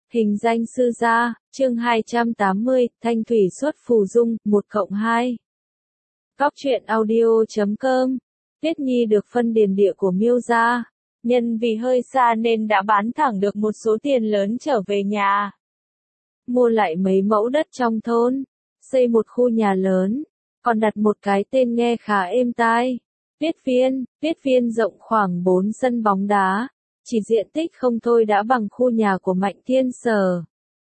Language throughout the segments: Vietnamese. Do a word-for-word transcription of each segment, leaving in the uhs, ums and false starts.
Hình danh sư gia, chương hai trăm tám mươi, Thanh thủy xuất phù dung, một cộng hai. Góc truyện audio chấm com. Tuyết Nhi được phân điền địa của Miêu gia, nhân vì hơi xa nên đã bán thẳng được một số tiền lớn trở về nhà. Mua lại mấy mẫu đất trong thôn, xây một khu nhà lớn, còn đặt một cái tên nghe khá êm tai. Tuyết Viên, Tuyết Viên rộng khoảng bốn sân bóng đá, chỉ diện tích không thôi đã bằng khu nhà của Mạnh Thiên Sở.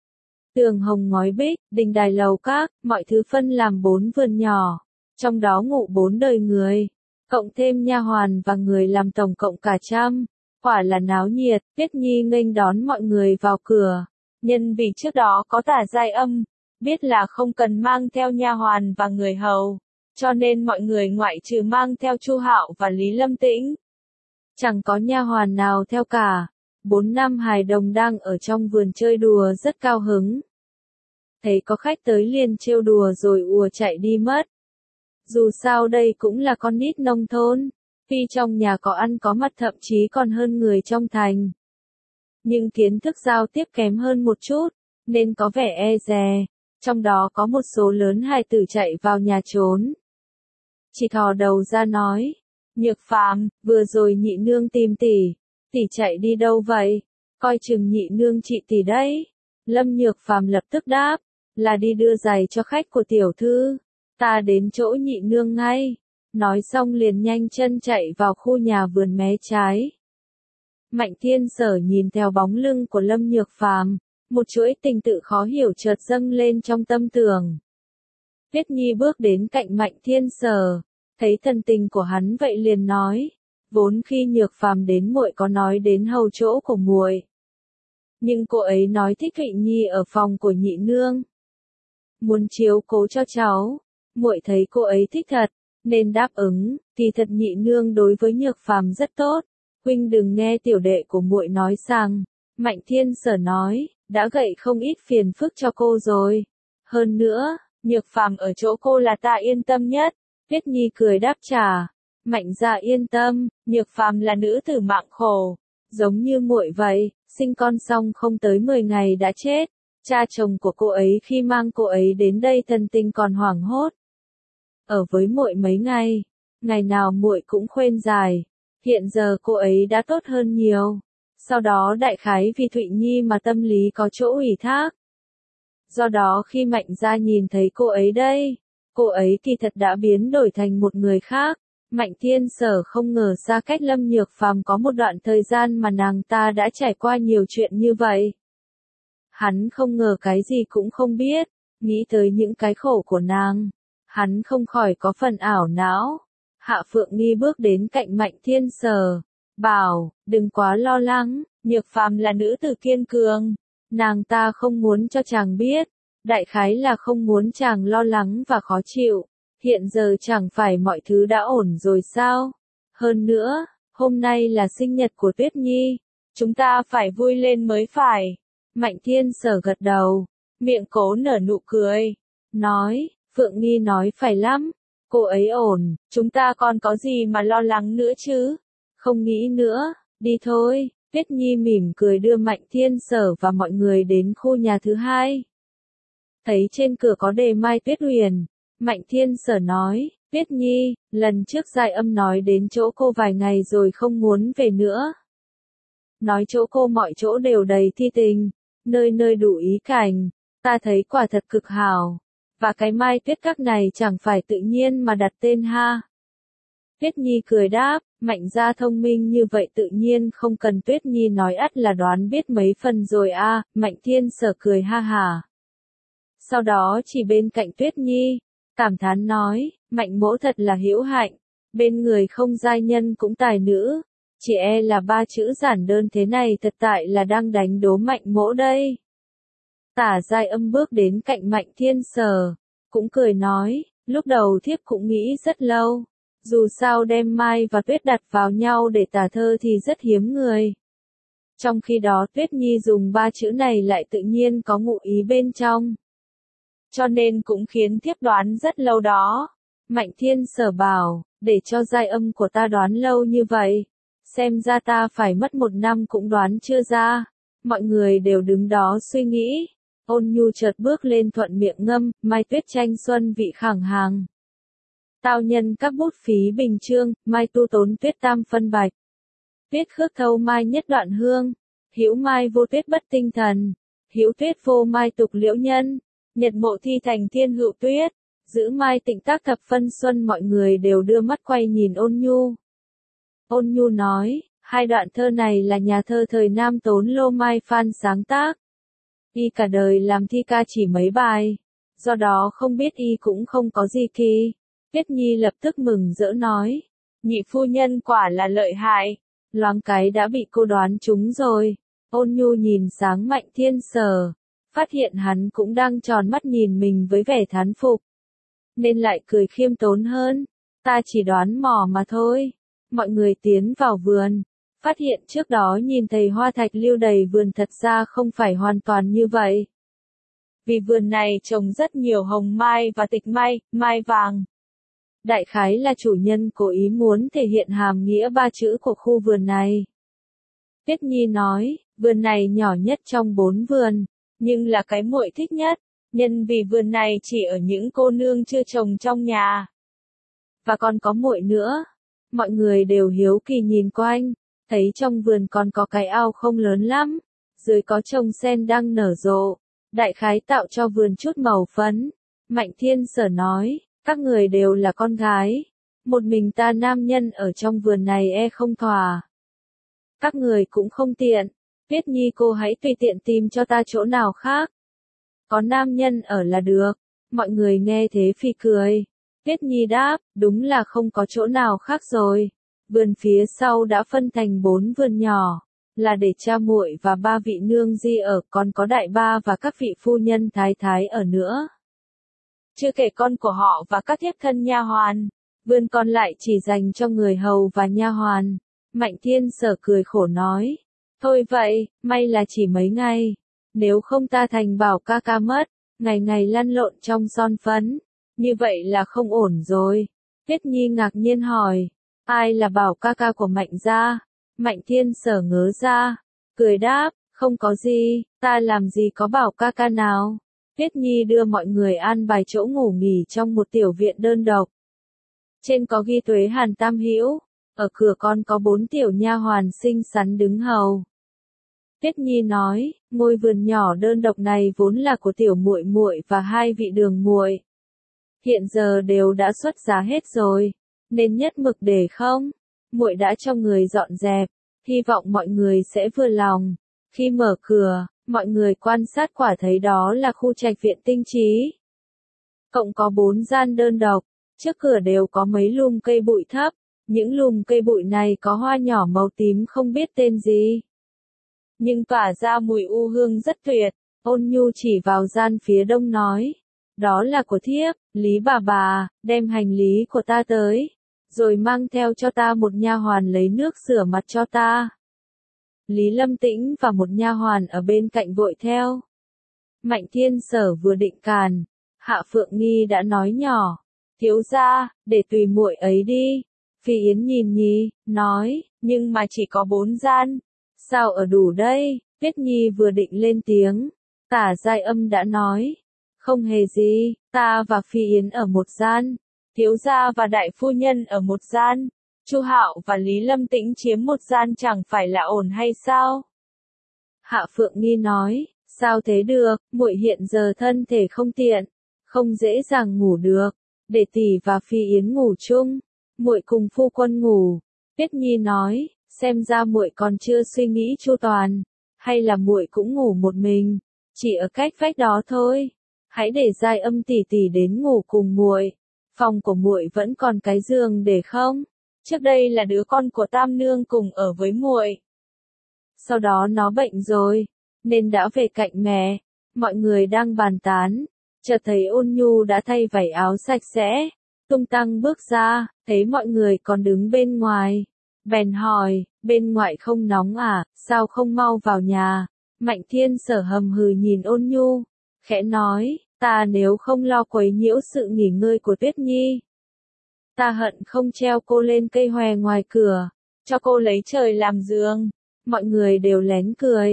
Tường hồng ngói bích, đình đài lầu các, mọi thứ phân làm bốn vườn nhỏ, trong đó ngụ bốn đời người, cộng thêm nha hoàn và người làm tổng cộng cả trăm. Quả là náo nhiệt. Tuyết Nhi nghênh đón mọi người vào cửa. Nhân vì trước đó có Tả Giai Âm, biết là không cần mang theo nha hoàn và người hầu, cho nên mọi người ngoại trừ mang theo Chu Hạo và Lý Lâm Tĩnh, chẳng có nha hoàn nào theo cả. Bốn năm hài đồng đang ở trong vườn chơi đùa rất cao hứng. Thấy có khách tới liền trêu đùa rồi ùa chạy đi mất. Dù sao đây cũng là con nít nông thôn, tuy trong nhà có ăn có mặc thậm chí còn hơn người trong thành, nhưng kiến thức giao tiếp kém hơn một chút, nên có vẻ e dè. Trong đó có một số lớn hài tử chạy vào nhà trốn. Chỉ thò đầu ra nói, Nhược Phàm, vừa rồi nhị nương tìm tỷ, tỷ chạy đi đâu vậy? Coi chừng nhị nương chị tỷ đấy. Lâm Nhược Phàm lập tức đáp, là đi đưa giày cho khách của tiểu thư, ta đến chỗ nhị nương ngay. Nói xong liền nhanh chân chạy vào khu nhà vườn mé trái. Mạnh Thiên Sở nhìn theo bóng lưng của Lâm Nhược Phàm, một chuỗi tình tự khó hiểu chợt dâng lên trong tâm tưởng. Tuyết Nhi bước đến cạnh Mạnh Thiên Sở, thấy thần tình của hắn vậy liền nói, vốn khi Nhược Phàm đến muội có nói đến hầu chỗ của muội, nhưng cô ấy nói thích Thụy Nhi ở phòng của nhị nương, muốn chiếu cố cho cháu. Muội thấy cô ấy thích thật, nên đáp ứng. Thì thật nhị nương đối với Nhược Phàm rất tốt, huynh đừng nghe tiểu đệ của muội nói rằng. Mạnh Thiên Sở nói, đã gậy không ít phiền phức cho cô rồi. Hơn nữa, Nhược Phàm ở chỗ cô là ta yên tâm nhất. Tuyết Nhi cười đáp trả, Mạnh gia yên tâm, Nhược Phàm là nữ tử mạng khổ, giống như muội vậy, sinh con xong không tới mười ngày đã chết. Cha chồng của cô ấy khi mang cô ấy đến đây thần tình còn hoảng hốt. Ở với muội mấy ngày, ngày nào muội cũng khuyên giải, hiện giờ cô ấy đã tốt hơn nhiều. Sau đó đại khái vì Thụy Nhi mà tâm lý có chỗ ủy thác. Do đó khi Mạnh gia nhìn thấy cô ấy đây, cô ấy kỳ thật đã biến đổi thành một người khác. Mạnh Thiên Sở không ngờ xa cách Lâm Nhược Phàm có một đoạn thời gian mà nàng ta đã trải qua nhiều chuyện như vậy. Hắn không ngờ cái gì cũng không biết, nghĩ tới những cái khổ của nàng, hắn không khỏi có phần ảo não. Hạ Phượng Nghi bước đến cạnh Mạnh Thiên Sở, bảo, đừng quá lo lắng, Nhược Phàm là nữ tử kiên cường, nàng ta không muốn cho chàng biết, đại khái là không muốn chàng lo lắng và khó chịu. Hiện giờ chẳng phải mọi thứ đã ổn rồi sao? Hơn nữa, hôm nay là sinh nhật của Tuyết Nhi, chúng ta phải vui lên mới phải. Mạnh Thiên Sở gật đầu, miệng cố nở nụ cười, nói, Phượng Nghi nói phải lắm, cô ấy ổn, chúng ta còn có gì mà lo lắng nữa chứ? Không nghĩ nữa, đi thôi. Tuyết Nhi mỉm cười đưa Mạnh Thiên Sở và mọi người đến khu nhà thứ hai. Thấy trên cửa có đề Mai Tuyết Huyền, Mạnh Thiên Sở nói, Tuyết Nhi, lần trước Giai Âm nói đến chỗ cô vài ngày rồi không muốn về nữa. Nói chỗ cô mọi chỗ đều đầy thi tình, nơi nơi đủ ý cảnh, ta thấy quả thật cực hảo. Và cái Mai Tuyết các này chẳng phải tự nhiên mà đặt tên ha. Tuyết Nhi cười đáp, Mạnh gia thông minh như vậy tự nhiên không cần Tuyết Nhi nói ắt là đoán biết mấy phần rồi a. À. Mạnh Thiên Sở cười ha hả. Sau đó chỉ bên cạnh Tuyết Nhi, cảm thán nói, Mạnh mỗ thật là hữu hạnh, bên người không giai nhân cũng tài nữ, chỉ e là ba chữ giản đơn thế này thật tại là đang đánh đố Mạnh mỗ đây. Tả Giai Âm bước đến cạnh Mạnh Thiên Sở, cũng cười nói, lúc đầu thiếp cũng nghĩ rất lâu, dù sao đem Mai và Tuyết đặt vào nhau để tả thơ thì rất hiếm người. Trong khi đó Tuyết Nhi dùng ba chữ này lại tự nhiên có ngụ ý bên trong. Cho nên cũng khiến thiếp đoán rất lâu đó. Mạnh Thiên Sở bảo, để cho Giai Âm của ta đoán lâu như vậy, xem ra ta phải mất một năm cũng đoán chưa ra. Mọi người đều đứng đó suy nghĩ. Ôn Nhu chợt bước lên thuận miệng ngâm, mai tuyết tranh xuân vị khẳng hàng. Tao nhân các bút phí bình chương, mai tu tốn tuyết tam phân bạch. Tuyết khước thâu mai nhất đoạn hương, hữu mai vô tuyết bất tinh thần, hữu tuyết vô mai tục liễu nhân, nhật mộ thi thành thiên hữu tuyết, giữ mai tịnh tác thập phân xuân. Mọi người đều đưa mắt quay nhìn Ôn Nhu. Ôn Nhu nói, hai đoạn thơ này là nhà thơ thời Nam Tốn Lô Mai Phan sáng tác. Y cả đời làm thi ca chỉ mấy bài, do đó không biết y cũng không có gì kỳ. Tuyết Nhi lập tức mừng rỡ nói, nhị phu nhân quả là lợi hại, loáng cái đã bị cô đoán trúng rồi. Ôn Nhu nhìn sáng Mạnh Thiên Sở, phát hiện hắn cũng đang tròn mắt nhìn mình với vẻ thán phục, nên lại cười khiêm tốn hơn, ta chỉ đoán mò mà thôi. Mọi người tiến vào vườn, phát hiện trước đó nhìn thấy hoa thạch lưu đầy vườn thật ra không phải hoàn toàn như vậy. Vì vườn này trồng rất nhiều hồng mai và tịch mai, mai vàng. Đại khái là chủ nhân cố ý muốn thể hiện hàm nghĩa ba chữ của khu vườn này. Tuyết Nhi nói, vườn này nhỏ nhất trong bốn vườn, nhưng là cái muội thích nhất, nhân vì vườn này chỉ ở những cô nương chưa trồng trong nhà. Và còn có muội nữa. Mọi người đều hiếu kỳ nhìn quanh, thấy trong vườn còn có cái ao không lớn lắm, dưới có trồng sen đang nở rộ, đại khái tạo cho vườn chút màu phấn. Mạnh Thiên Sở nói, các người đều là con gái, một mình ta nam nhân ở trong vườn này e không thỏa. Các người cũng không tiện, Tuyết Nhi cô hãy tùy tiện tìm cho ta chỗ nào khác. Có nam nhân ở là được. Mọi người nghe thế phì cười. Tuyết Nhi đáp, đúng là không có chỗ nào khác rồi. Vườn phía sau đã phân thành bốn vườn nhỏ, là để cha muội và ba vị nương di ở, còn có đại ba và các vị phu nhân thái thái ở nữa. Chưa kể con của họ và các thiếp thân nha hoàn, vườn còn lại chỉ dành cho người hầu và nha hoàn. Mạnh Thiên Sở cười khổ nói, thôi vậy, may là chỉ mấy ngày, nếu không ta thành bảo ca ca mất, ngày ngày lăn lộn trong son phấn, như vậy là không ổn rồi. Tuyết Nhi ngạc nhiên hỏi, ai là bảo ca ca của Mạnh gia? Mạnh Thiên Sở ngớ ra, cười đáp, không có gì, ta làm gì có bảo ca ca nào. Tuyết Nhi đưa mọi người an bài chỗ ngủ nghỉ trong một tiểu viện đơn độc. Trên có ghi Tuế Hàn Tam Hữu, ở cửa con có bốn tiểu nha hoàn xinh xắn đứng hầu. Tuyết Nhi nói, ngôi vườn nhỏ đơn độc này vốn là của tiểu muội muội và hai vị đường muội. Hiện giờ đều đã xuất giá hết rồi, nên nhất mực để không. Muội đã cho người dọn dẹp, hy vọng mọi người sẽ vừa lòng. Khi mở cửa, mọi người quan sát quả thấy đó là khu trạch viện tinh trí. Cộng có bốn gian đơn độc, trước cửa đều có mấy lùm cây bụi thấp, những lùm cây bụi này có hoa nhỏ màu tím không biết tên gì. Nhưng tỏa ra mùi u hương rất tuyệt. Ôn Nhu chỉ vào gian phía đông nói, đó là của thiếp, Lý bà bà, đem hành lý của ta tới, rồi mang theo cho ta một nha hoàn lấy nước rửa mặt cho ta. Lý Lâm Tĩnh và một nha hoàn ở bên cạnh vội theo. Mạnh Thiên Sở vừa định càn, Hạ Phượng Nghi đã nói nhỏ, thiếu gia, để tùy muội ấy đi. Phi Yến nhìn Nhi, nói, nhưng mà chỉ có bốn gian, sao ở đủ đây? Tuyết Nhi vừa định lên tiếng, Tả Giai Âm đã nói, không hề gì, ta và Phi Yến ở một gian, thiếu gia và đại phu nhân ở một gian, Chu Hạo và Lý Lâm Tĩnh chiếm một gian chẳng phải là ổn hay sao? Hạ Phượng Nghi nói, sao thế được, muội hiện giờ thân thể không tiện, không dễ dàng ngủ được, để tỷ và Phi Yến ngủ chung, muội cùng phu quân ngủ. Tuyết Nhi nói, xem ra muội còn chưa suy nghĩ chu toàn, hay là muội cũng ngủ một mình, chỉ ở cách vách đó thôi. Hãy để Giai Âm tỷ tỷ đến ngủ cùng muội. Phòng của muội vẫn còn cái giường để không? Trước đây là đứa con của Tam nương cùng ở với muội. Sau đó nó bệnh rồi, nên đã về cạnh mẹ. Mọi người đang bàn tán, chợt thấy Ôn Nhu đã thay vải áo sạch sẽ, tung tăng bước ra, thấy mọi người còn đứng bên ngoài, bèn hỏi, bên ngoài không nóng à, sao không mau vào nhà? Mạnh Thiên Sở hầm hừ nhìn Ôn Nhu, khẽ nói, ta nếu không lo quấy nhiễu sự nghỉ ngơi của Tuyết Nhi, ta hận không treo cô lên cây hòe ngoài cửa, cho cô lấy trời làm giường. Mọi người đều lén cười,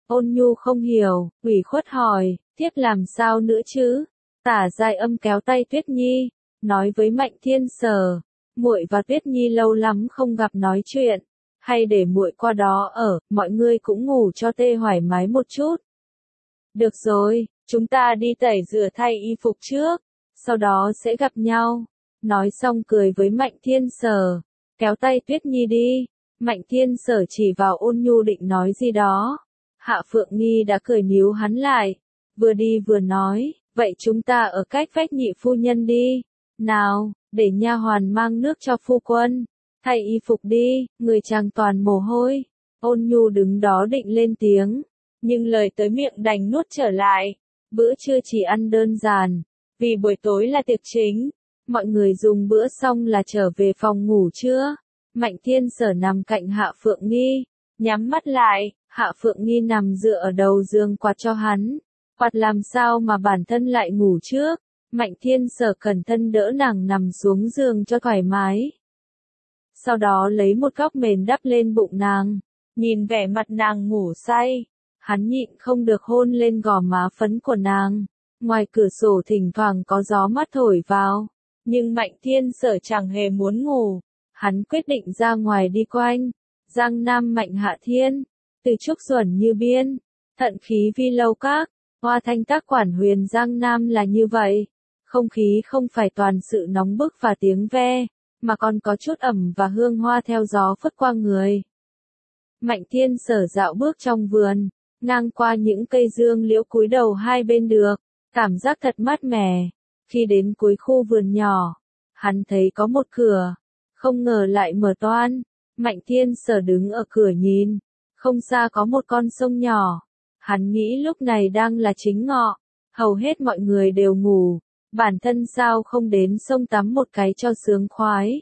Ôn Nhu không hiểu, ủy khuất hỏi, thiếp làm sao nữa chứ? Tả Giai Âm kéo tay Tuyết Nhi, nói với Mạnh Thiên Sở, muội và Tuyết Nhi lâu lắm không gặp nói chuyện, hay để muội qua đó ở, mọi người cũng ngủ cho tê thoải mái một chút. Được rồi, chúng ta đi tẩy rửa thay y phục trước, sau đó sẽ gặp nhau. Nói xong cười với Mạnh Thiên Sở, kéo tay Tuyết Nhi đi. Mạnh Thiên Sở chỉ vào Ôn Nhu định nói gì đó. Hạ Phượng Nghi đã cười níu hắn lại, vừa đi vừa nói, vậy chúng ta ở cách vách nhị phu nhân đi. Nào, để nha hoàn mang nước cho phu quân, thay y phục đi, người chàng toàn mồ hôi. Ôn Nhu đứng đó định lên tiếng, nhưng lời tới miệng đành nuốt trở lại. Bữa trưa chỉ ăn đơn giản, vì buổi tối là tiệc chính. Mọi người dùng bữa xong là trở về phòng ngủ trưa. Mạnh Thiên Sở nằm cạnh Hạ Phượng Nghi, nhắm mắt lại, Hạ Phượng Nghi nằm dựa ở đầu giường quạt cho hắn. Quạt làm sao mà bản thân lại ngủ trước. Mạnh Thiên Sở cẩn thận đỡ nàng nằm xuống giường cho thoải mái. Sau đó lấy một góc mền đắp lên bụng nàng, nhìn vẻ mặt nàng ngủ say. Hắn nhịn không được hôn lên gò má phấn của nàng. Ngoài cửa sổ thỉnh thoảng có gió mát thổi vào, nhưng Mạnh Thiên Sở chẳng hề muốn ngủ. Hắn quyết định ra ngoài đi quanh. Giang Nam Mạnh Hạ Thiên, từ Trúc Duẩn Như Biên, Thận Khí Vi Lâu Các, Hoa Thanh Tác Quản Huyền Giang Nam là như vậy. Không khí không phải toàn sự nóng bức và tiếng ve, mà còn có chút ẩm và hương hoa theo gió phất qua người. Mạnh Thiên Sở dạo bước trong vườn, ngang qua những cây dương liễu cúi đầu hai bên được, cảm giác thật mát mẻ. Khi đến cuối khu vườn nhỏ, hắn thấy có một cửa, không ngờ lại mở toang. Mạnh Thiên Sở đứng ở cửa nhìn, không xa có một con sông nhỏ. Hắn nghĩ lúc này đang là chính ngọ, hầu hết mọi người đều ngủ, bản thân sao không đến sông tắm một cái cho sướng khoái.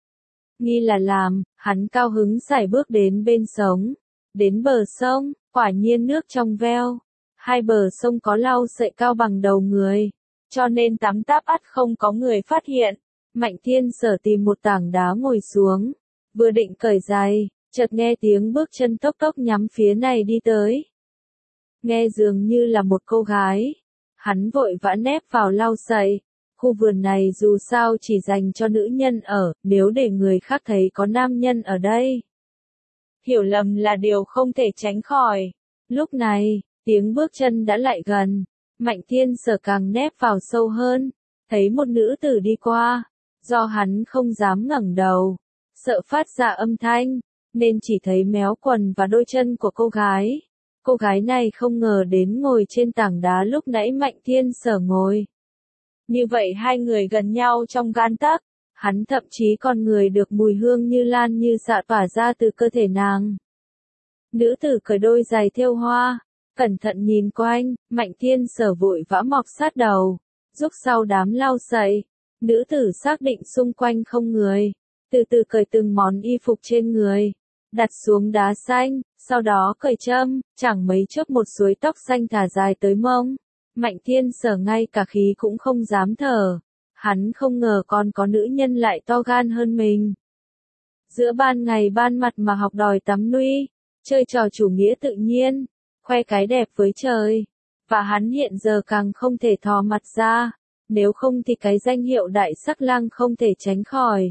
Nghi là làm, hắn cao hứng sải bước đến bên sông, đến bờ sông, quả nhiên nước trong veo. Hai bờ sông có lau sậy cao bằng đầu người, cho nên tắm táp ắt không có người phát hiện. Mạnh Thiên Sở tìm một tảng đá ngồi xuống, vừa định cởi giày, chợt nghe tiếng bước chân tốc tốc nhắm phía này đi tới. Nghe dường như là một cô gái. Hắn vội vã nép vào lau sậy. Khu vườn này dù sao chỉ dành cho nữ nhân ở, nếu để người khác thấy có nam nhân ở đây, hiểu lầm là điều không thể tránh khỏi. Lúc này, tiếng bước chân đã lại gần. Mạnh Thiên Sở càng nép vào sâu hơn, thấy một nữ tử đi qua. Do hắn không dám ngẩng đầu, sợ phát ra âm thanh, nên chỉ thấy méo quần và đôi chân của cô gái. Cô gái này không ngờ đến ngồi trên tảng đá lúc nãy Mạnh Thiên Sở ngồi. Như vậy hai người gần nhau trong gan tấc, hắn thậm chí còn ngửi được mùi hương như lan như xạ tỏa ra từ cơ thể nàng. Nữ tử cởi đôi giày thêu hoa, cẩn thận nhìn quanh. Mạnh Thiên Sở vội vã mọc sát đầu, rúc sau đám lau sậy. Nữ tử xác định xung quanh không người, từ từ cởi từng món y phục trên người, đặt xuống đá xanh, sau đó cởi châm, chẳng mấy chốc một suối tóc xanh thả dài tới mông. Mạnh Thiên Sở ngay cả khí cũng không dám thở, hắn không ngờ còn có nữ nhân lại to gan hơn mình. Giữa ban ngày ban mặt mà học đòi tắm nuôi, chơi trò chủ nghĩa tự nhiên, khoe cái đẹp với trời, và hắn hiện giờ càng không thể thò mặt ra. Nếu không thì cái danh hiệu đại sắc lang không thể tránh khỏi.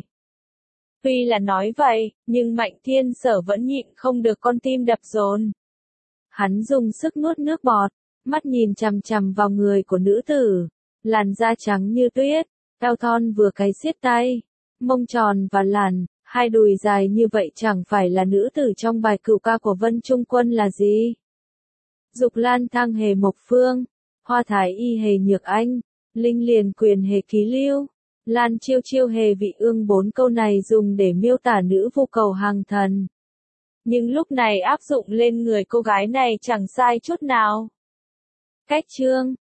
Tuy là nói vậy, nhưng Mạnh Thiên Sở vẫn nhịn không được con tim đập dồn. Hắn dùng sức nuốt nước bọt, mắt nhìn chằm chằm vào người của nữ tử. Làn da trắng như tuyết, eo thon vừa cái xiết tay, mông tròn và làn, hai đùi dài như vậy chẳng phải là nữ tử trong bài cựu ca của Vân Trung Quân là gì? Dục lan thang hề mộc phương, hoa thái y hề nhược anh. Linh liền quyền hề ký lưu, lan chiêu chiêu hề vị ương, bốn câu này dùng để miêu tả nữ vô cầu hàng thần. Nhưng lúc này áp dụng lên người cô gái này chẳng sai chút nào. Cách chương